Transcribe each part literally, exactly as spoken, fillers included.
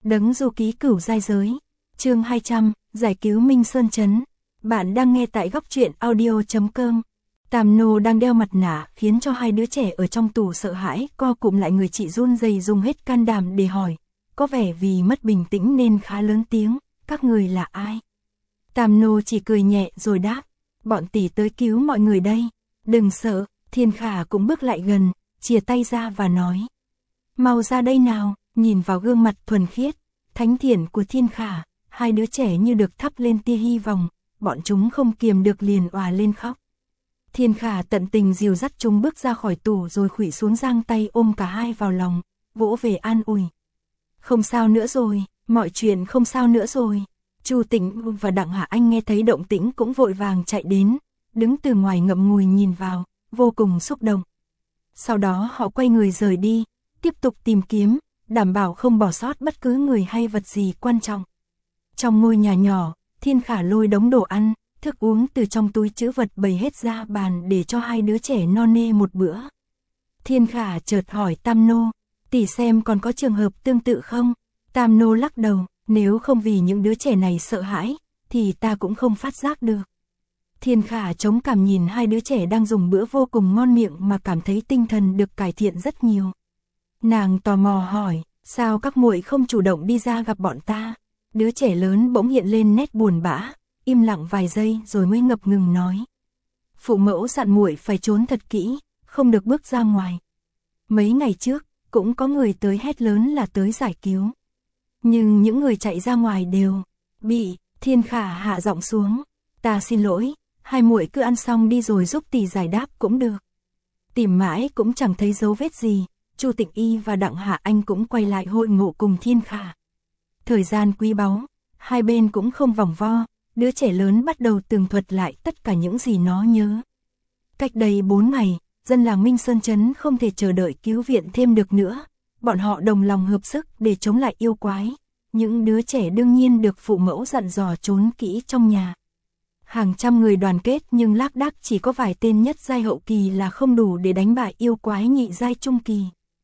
Đấng du ký cửu giai giới. Chương hai trăm, giải cứu Minh Sơn Trấn. Bạn đang nghe tại góc truyện audio chấm com. Tam Nô đang đeo mặt nạ khiến cho hai đứa trẻ ở trong tù sợ hãi, co cụm lại người, chị run rẩy dùng hết can đảm để hỏi. Có vẻ vì mất bình tĩnh nên khá lớn tiếng, các người là ai? Tam Nô chỉ cười nhẹ rồi đáp, bọn tỷ tới cứu mọi người đây. Đừng sợ. Thiên Khả cũng bước lại gần, chìa tay ra và nói. Mau ra đây nào. Nhìn vào gương mặt thuần khiết, thánh thiện của Thiên Khả, hai đứa trẻ như được thắp lên tia hy vọng, bọn chúng không kiềm được liền òa lên khóc. Thiên Khả tận tình dìu dắt chúng bước ra khỏi tủ rồi khuỵu xuống giang tay ôm cả hai vào lòng, vỗ về an ủi. Không sao nữa rồi, mọi chuyện không sao nữa rồi. Chu Tĩnh và Đặng Hạ Anh nghe thấy động tĩnh cũng vội vàng chạy đến, đứng từ ngoài ngậm ngùi nhìn vào, vô cùng xúc động. Sau đó họ quay người rời đi, tiếp tục tìm kiếm, đảm bảo không bỏ sót bất cứ người hay vật gì quan trọng. Trong ngôi nhà nhỏ, Thiên Khả lôi đống đồ ăn, thức uống từ trong túi trữ vật bày hết ra bàn để cho hai đứa trẻ no nê một bữa. Thiên Khả chợt hỏi Tam Nô, tỷ xem còn có trường hợp tương tự không? Tam Nô lắc đầu, nếu không vì những đứa trẻ này sợ hãi, thì ta cũng không phát giác được. Thiên Khả chống cằm nhìn hai đứa trẻ đang dùng bữa vô cùng ngon miệng mà cảm thấy tinh thần được cải thiện rất nhiều. Nàng tò mò hỏi, sao các muội không chủ động đi ra gặp bọn ta? Đứa trẻ lớn bỗng hiện lên nét buồn bã, im lặng vài giây rồi mới ngập ngừng nói. Phụ mẫu dặn muội phải trốn thật kỹ, không được bước ra ngoài. Mấy ngày trước, cũng có người tới hét lớn là tới giải cứu. Nhưng những người chạy ra ngoài đều bị. Thiên Khả hạ giọng xuống. Ta xin lỗi, hai muội cứ ăn xong đi rồi giúp tỷ giải đáp cũng được. Tìm mãi cũng chẳng thấy dấu vết gì. Chu Tịnh Y và Đặng Hạ Anh cũng quay lại hội ngộ cùng Thiên Khả. Thời gian quý báu, hai bên cũng không vòng vo, đứa trẻ lớn bắt đầu tường thuật lại tất cả những gì nó nhớ. Cách đây bốn ngày, dân làng Minh Sơn Trấn không thể chờ đợi cứu viện thêm được nữa, bọn họ đồng lòng hợp sức để chống lại yêu quái. Những đứa trẻ đương nhiên được phụ mẫu dặn dò trốn kỹ trong nhà. Hàng trăm người đoàn kết nhưng lác đác chỉ có vài tên nhất giai hậu kỳ là không đủ để đánh bại yêu quái nhị giai trung kỳ.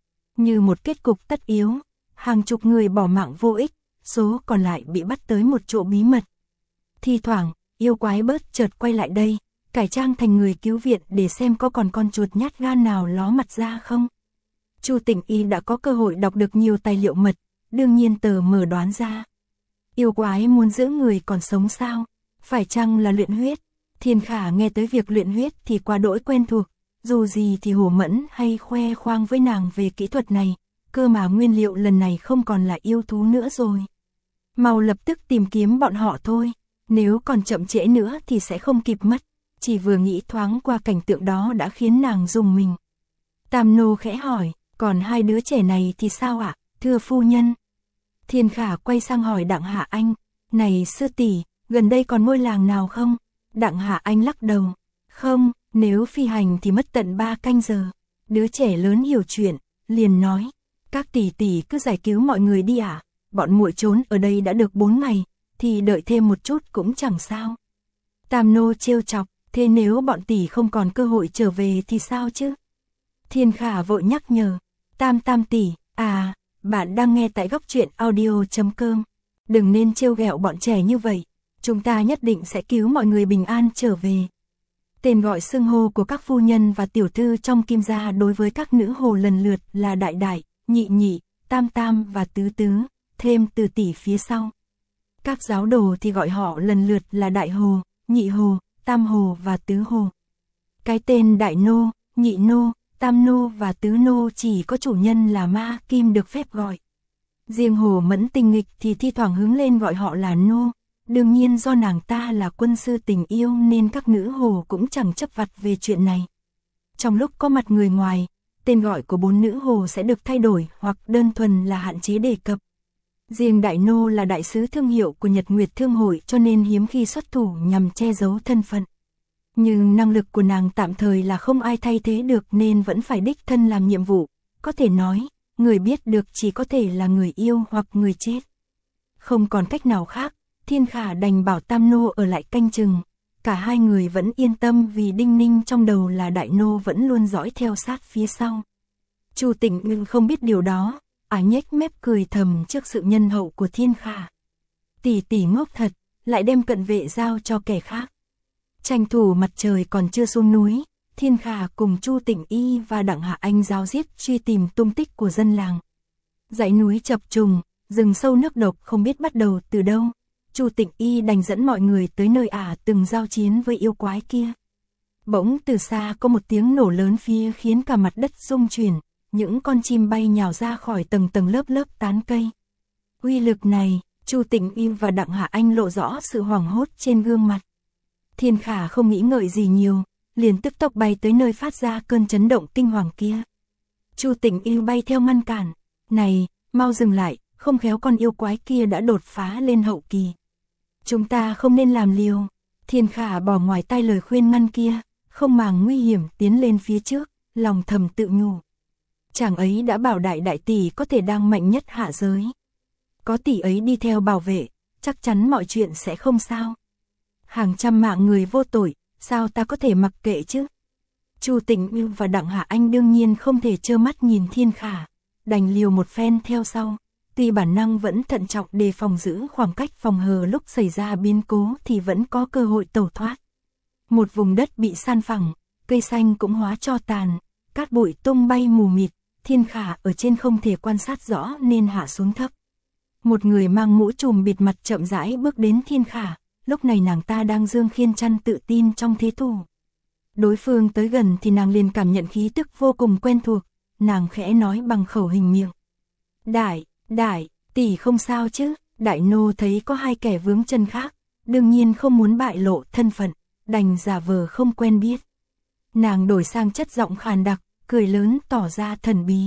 Như một kết cục tất yếu, hàng chục người bỏ mạng vô ích, số còn lại bị bắt tới một chỗ bí mật. Thi thoảng, yêu quái bớt chợt quay lại đây, cải trang thành người cứu viện để xem có còn con chuột nhát gan nào ló mặt ra không. Chu Tịnh Y đã có cơ hội đọc được nhiều tài liệu mật, đương nhiên tờ mờ đoán ra. Yêu quái muốn giữ người còn sống sao? Phải chăng là luyện huyết? Thiên Khả nghe tới việc luyện huyết thì quá đỗi quen thuộc. Dù gì thì Hồ Mẫn hay khoe khoang với nàng về kỹ thuật này, cơ mà nguyên liệu lần này không còn là yêu thú nữa rồi. Mau lập tức tìm kiếm bọn họ thôi, nếu còn chậm trễ nữa thì sẽ không kịp mất. Chỉ vừa nghĩ thoáng qua cảnh tượng đó đã khiến nàng rùng mình. Tam Nô khẽ hỏi, còn hai đứa trẻ này thì sao ạ, thưa phu nhân? Thiên Khả quay sang hỏi Đặng Hạ Anh, này sư tỷ, gần đây còn ngôi làng nào không? Đặng Hạ Anh lắc đầu, không. Nếu phi hành thì mất tận ba canh giờ. Đứa trẻ lớn hiểu chuyện, liền nói, các tỷ tỷ cứ giải cứu mọi người đi ạ. À? Bọn muội trốn ở đây đã được bốn ngày, thì đợi thêm một chút cũng chẳng sao. Tam Nô trêu chọc, thế nếu bọn tỷ không còn cơ hội trở về thì sao chứ? Thiên Khả vội nhắc nhở, Tam Tam tỷ, à, bạn đang nghe tại góc truyện audio chấm com. Đừng nên trêu ghẹo bọn trẻ như vậy, chúng ta nhất định sẽ cứu mọi người bình an trở về. Tên gọi xưng hô của các phu nhân và tiểu thư trong Kim gia đối với các nữ hồ lần lượt là đại đại, nhị nhị, tam tam và tứ tứ, thêm từ tỷ phía sau. Các giáo đồ thì gọi họ lần lượt là đại hồ, nhị hồ, tam hồ và tứ hồ. Cái tên đại nô, nhị nô, tam nô và tứ nô chỉ có chủ nhân là Ma Kim được phép gọi. Riêng Hồ Mẫn tình nghịch thì thi thoảng hướng lên gọi họ là nô. Đương nhiên do nàng ta là quân sư tình yêu nên các nữ hồ cũng chẳng chấp vặt về chuyện này. Trong lúc có mặt người ngoài, tên gọi của bốn nữ hồ sẽ được thay đổi hoặc đơn thuần là hạn chế đề cập. Riêng đại nô là đại sứ thương hiệu của Nhật Nguyệt Thương Hội cho nên hiếm khi xuất thủ nhằm che giấu thân phận. Nhưng năng lực của nàng tạm thời là không ai thay thế được nên vẫn phải đích thân làm nhiệm vụ. Có thể nói, người biết được chỉ có thể là người yêu hoặc người chết. Không còn cách nào khác. Thiên Khả đành bảo Tam Nô ở lại canh chừng, cả hai người vẫn yên tâm vì đinh ninh trong đầu là đại nô vẫn luôn dõi theo sát phía sau. Chu Tịnh Ngưng không biết điều đó, Ả nhếch mép cười thầm trước sự nhân hậu của Thiên Khả. Tỷ tỷ ngốc thật, lại đem cận vệ giao cho kẻ khác. Tranh thủ mặt trời còn chưa xuống núi, Thiên Khả cùng Chu Tịnh Y và Đặng Hạ Anh ráo riết truy tìm tung tích của dân làng. Dãy núi chập trùng, rừng sâu nước độc không biết bắt đầu từ đâu. Chu Tịnh Y đành dẫn mọi người tới nơi Ả từng giao chiến với yêu quái kia. Bỗng từ xa có một tiếng nổ lớn phía khiến cả mặt đất rung chuyển, những con chim bay nhào ra khỏi tầng tầng lớp lớp tán cây. Uy lực này, Chu Tịnh Y và Đặng Hạ Anh lộ rõ sự hoảng hốt trên gương mặt. Thiên Khả không nghĩ ngợi gì nhiều, liền tức tốc bay tới nơi phát ra cơn chấn động kinh hoàng kia. Chu Tịnh Y bay theo ngăn cản, "Này, mau dừng lại, không khéo con yêu quái kia đã đột phá lên hậu kỳ. Chúng ta không nên làm liều." Thiên Khả bỏ ngoài tai lời khuyên ngăn kia, không màng nguy hiểm tiến lên phía trước, lòng thầm tự nhủ. Chàng ấy đã bảo đại đại tỷ có thể đang mạnh nhất hạ giới. Có tỷ ấy đi theo bảo vệ, chắc chắn mọi chuyện sẽ không sao. Hàng trăm mạng người vô tội, sao ta có thể mặc kệ chứ? Chu Tịnh Y và Đặng Hạ Anh đương nhiên không thể trơ mắt nhìn Thiên Khả, đành liều một phen theo sau. Tuy bản năng vẫn thận trọng đề phòng giữ khoảng cách phòng hờ lúc xảy ra biến cố thì vẫn có cơ hội tẩu thoát. Một vùng đất bị san phẳng, cây xanh cũng hóa tro tàn, cát bụi tung bay mù mịt, Thiên Khả ở trên không thể quan sát rõ nên hạ xuống thấp. Một người mang mũ trùm bịt mặt chậm rãi bước đến Thiên Khả, lúc này nàng ta đang dương khiên chăn tự tin trong thế thủ. Đối phương tới gần thì nàng liền cảm nhận khí tức vô cùng quen thuộc, nàng khẽ nói bằng khẩu hình miệng. Đại, đại, tỷ không sao chứ? Đại nô thấy có hai kẻ vướng chân khác, đương nhiên không muốn bại lộ thân phận, đành giả vờ không quen biết. Nàng đổi sang chất giọng khàn đặc, cười lớn tỏ ra thần bí.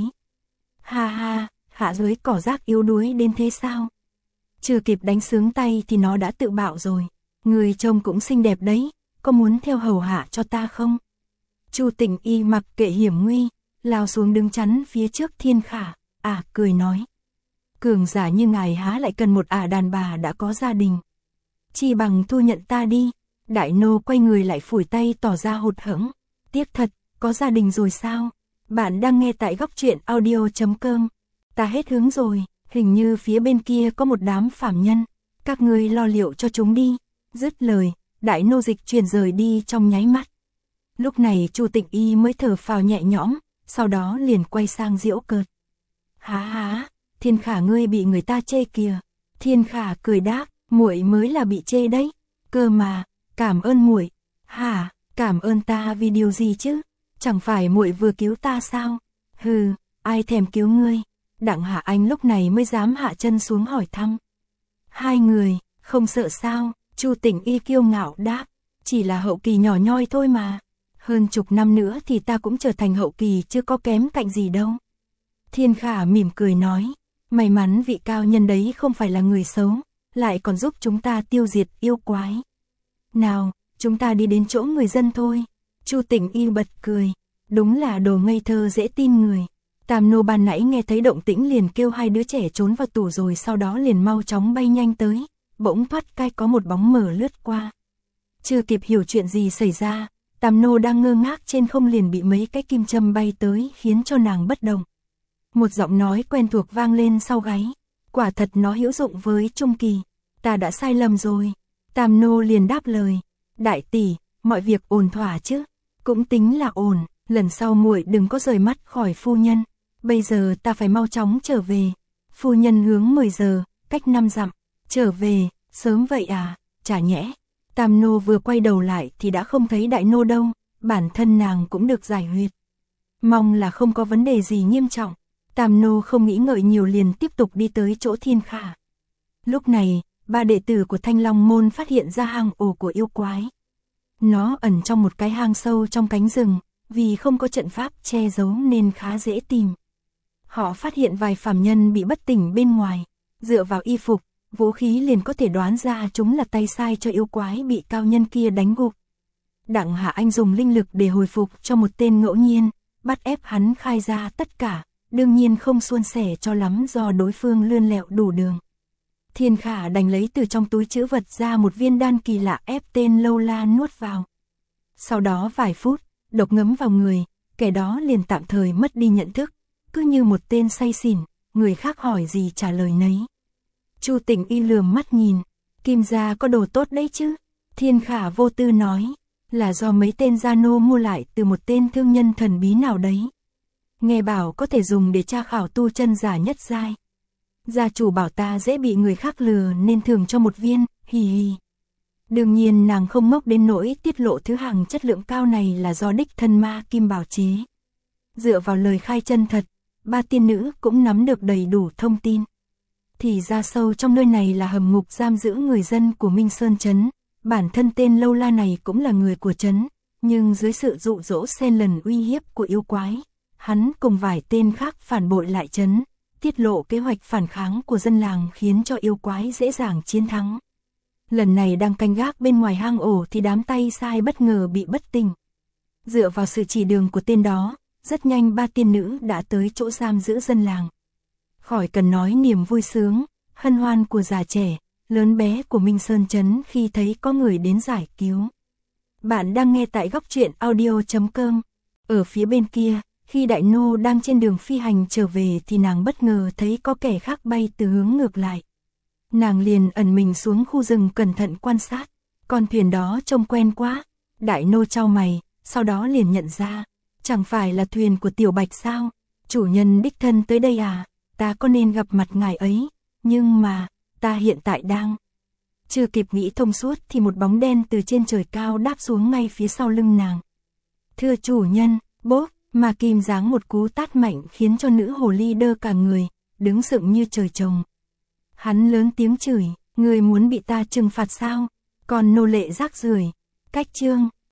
Ha ha, hạ giới cỏ rác yếu đuối đến thế sao? Chưa kịp đánh sướng tay thì nó đã tự bạo rồi. Người trông cũng xinh đẹp đấy, có muốn theo hầu hạ cho ta không? Chu Tịnh Y mặc kệ hiểm nguy, lao xuống đứng chắn phía trước Thiên Khả, Ả cười nói. Cường giả như ngài há lại cần một Ả đàn bà đã có gia đình. Chi bằng thu nhận ta đi. Đại nô quay người lại phủi tay tỏ ra hụt hẫng. Tiếc thật, có gia đình rồi sao? Bạn đang nghe tại góc truyện audio chấm com. Ta hết hứng rồi, hình như phía bên kia có một đám phàm nhân. Các ngươi lo liệu cho chúng đi. Dứt lời, đại nô dịch chuyển rời đi trong nháy mắt. Lúc này Chu Tịnh Y mới thở phào nhẹ nhõm, sau đó liền quay sang giễu cợt. Há há, Thiên Khả ngươi bị người ta chê kìa. Thiên Khả cười đáp, muội mới là bị chê đấy. Cơ mà, cảm ơn muội. Hả, cảm ơn ta vì điều gì chứ? Chẳng phải muội vừa cứu ta sao? Hừ, ai thèm cứu ngươi? Đặng Hạ Anh lúc này mới dám hạ chân xuống hỏi thăm. Hai người, không sợ sao? Chu Tịnh Y kiêu ngạo đáp, chỉ là hậu kỳ nhỏ nhoi thôi mà. Hơn chục năm nữa thì ta cũng trở thành hậu kỳ chứ có kém cạnh gì đâu. Thiên Khả mỉm cười nói, may mắn vị cao nhân đấy không phải là người xấu, lại còn giúp chúng ta tiêu diệt yêu quái. Nào, chúng ta đi đến chỗ người dân thôi. Chu Tịnh Y bật cười, đúng là đồ ngây thơ dễ tin người. Tam nô ban nãy nghe thấy động tĩnh liền kêu hai đứa trẻ trốn vào tủ rồi sau đó liền mau chóng bay nhanh tới, bỗng thoát cái có một bóng mờ lướt qua. Chưa kịp hiểu chuyện gì xảy ra, Tam nô đang ngơ ngác trên không liền bị mấy cái kim châm bay tới khiến cho nàng bất động. Một giọng nói quen thuộc vang lên sau gáy, quả thật nó hữu dụng với trung kỳ. Ta đã sai lầm rồi. Tam nô liền đáp lời, đại tỷ, mọi việc ổn thỏa chứ? Cũng tính là ổn, lần sau muội đừng có rời mắt khỏi phu nhân. Bây giờ ta phải mau chóng trở về. Phu nhân hướng mười giờ, cách năm dặm. Trở về, sớm vậy à? Chả nhẽ. Tam nô vừa quay đầu lại thì đã không thấy đại nô đâu, bản thân nàng cũng được giải huyệt. Mong là không có vấn đề gì nghiêm trọng. Tam nô không nghĩ ngợi nhiều liền tiếp tục đi tới chỗ Thiên Khả. Lúc này, ba đệ tử của Thanh Long môn phát hiện ra hang ổ của yêu quái. Nó ẩn trong một cái hang sâu trong cánh rừng, vì không có trận pháp che giấu nên khá dễ tìm. Họ phát hiện vài phàm nhân bị bất tỉnh bên ngoài, dựa vào y phục, vũ khí liền có thể đoán ra chúng là tay sai cho yêu quái bị cao nhân kia đánh gục. Đặng Hạ Anh dùng linh lực để hồi phục cho một tên ngẫu nhiên, bắt ép hắn khai ra tất cả, đương nhiên không suôn sẻ cho lắm do đối phương lươn lẹo đủ đường. Thiên Khả đành lấy từ trong túi trữ vật ra một viên đan kỳ lạ ép tên Lâu La nuốt vào. Sau đó vài phút, độc ngấm vào người, kẻ đó liền tạm thời mất đi nhận thức, cứ như một tên say xỉn, người khác hỏi gì trả lời nấy. Chu Tĩnh Y lườm mắt nhìn, Kim gia có đồ tốt đấy chứ. Thiên Khả vô tư nói, là do mấy tên gia nô mua lại từ một tên thương nhân thần bí nào đấy. Nghe bảo có thể dùng để tra khảo tu chân giả nhất giai. Gia chủ bảo ta dễ bị người khác lừa nên thường cho một viên, hì hì. Đương nhiên nàng không ngốc đến nỗi tiết lộ thứ hàng chất lượng cao này là do đích thân Ma Kim bảo chế. Dựa vào lời khai chân thật, ba tiên nữ cũng nắm được đầy đủ thông tin. Thì ra sâu trong nơi này là hầm ngục giam giữ người dân của Minh Sơn Trấn. Bản thân tên Lâu La này cũng là người của trấn, nhưng dưới sự dụ dỗ xen lần uy hiếp của yêu quái, hắn cùng vài tên khác phản bội lại trấn, tiết lộ kế hoạch phản kháng của dân làng khiến cho yêu quái dễ dàng chiến thắng. Lần này đang canh gác bên ngoài hang ổ thì đám tay sai bất ngờ bị bất tỉnh. Dựa vào sự chỉ đường của tên đó, rất nhanh ba tiên nữ đã tới chỗ giam giữ dân làng. Khỏi cần nói niềm vui sướng, hân hoan của già trẻ, lớn bé của Minh Sơn Trấn khi thấy có người đến giải cứu. Bạn đang nghe tại góc truyện audio chấm com. Ở phía bên kia, khi Đại Nô đang trên đường phi hành trở về thì nàng bất ngờ thấy có kẻ khác bay từ hướng ngược lại. Nàng liền ẩn mình xuống khu rừng cẩn thận quan sát, con thuyền đó trông quen quá. Đại Nô chau mày, sau đó liền nhận ra, chẳng phải là thuyền của Tiểu Bạch sao? Chủ nhân đích thân tới đây à? Ta có nên gặp mặt ngài ấy? Nhưng mà, ta hiện tại đang... Chưa kịp nghĩ thông suốt thì một bóng đen từ trên trời cao đáp xuống ngay phía sau lưng nàng. Thưa chủ nhân, bốp, Ma Kim giáng một cú tát mạnh khiến cho nữ hồ ly đơ cả người, đứng sững như trời trồng. Hắn lớn tiếng chửi, người muốn bị ta trừng phạt sao? Còn nô lệ rác rưởi. Cách chương,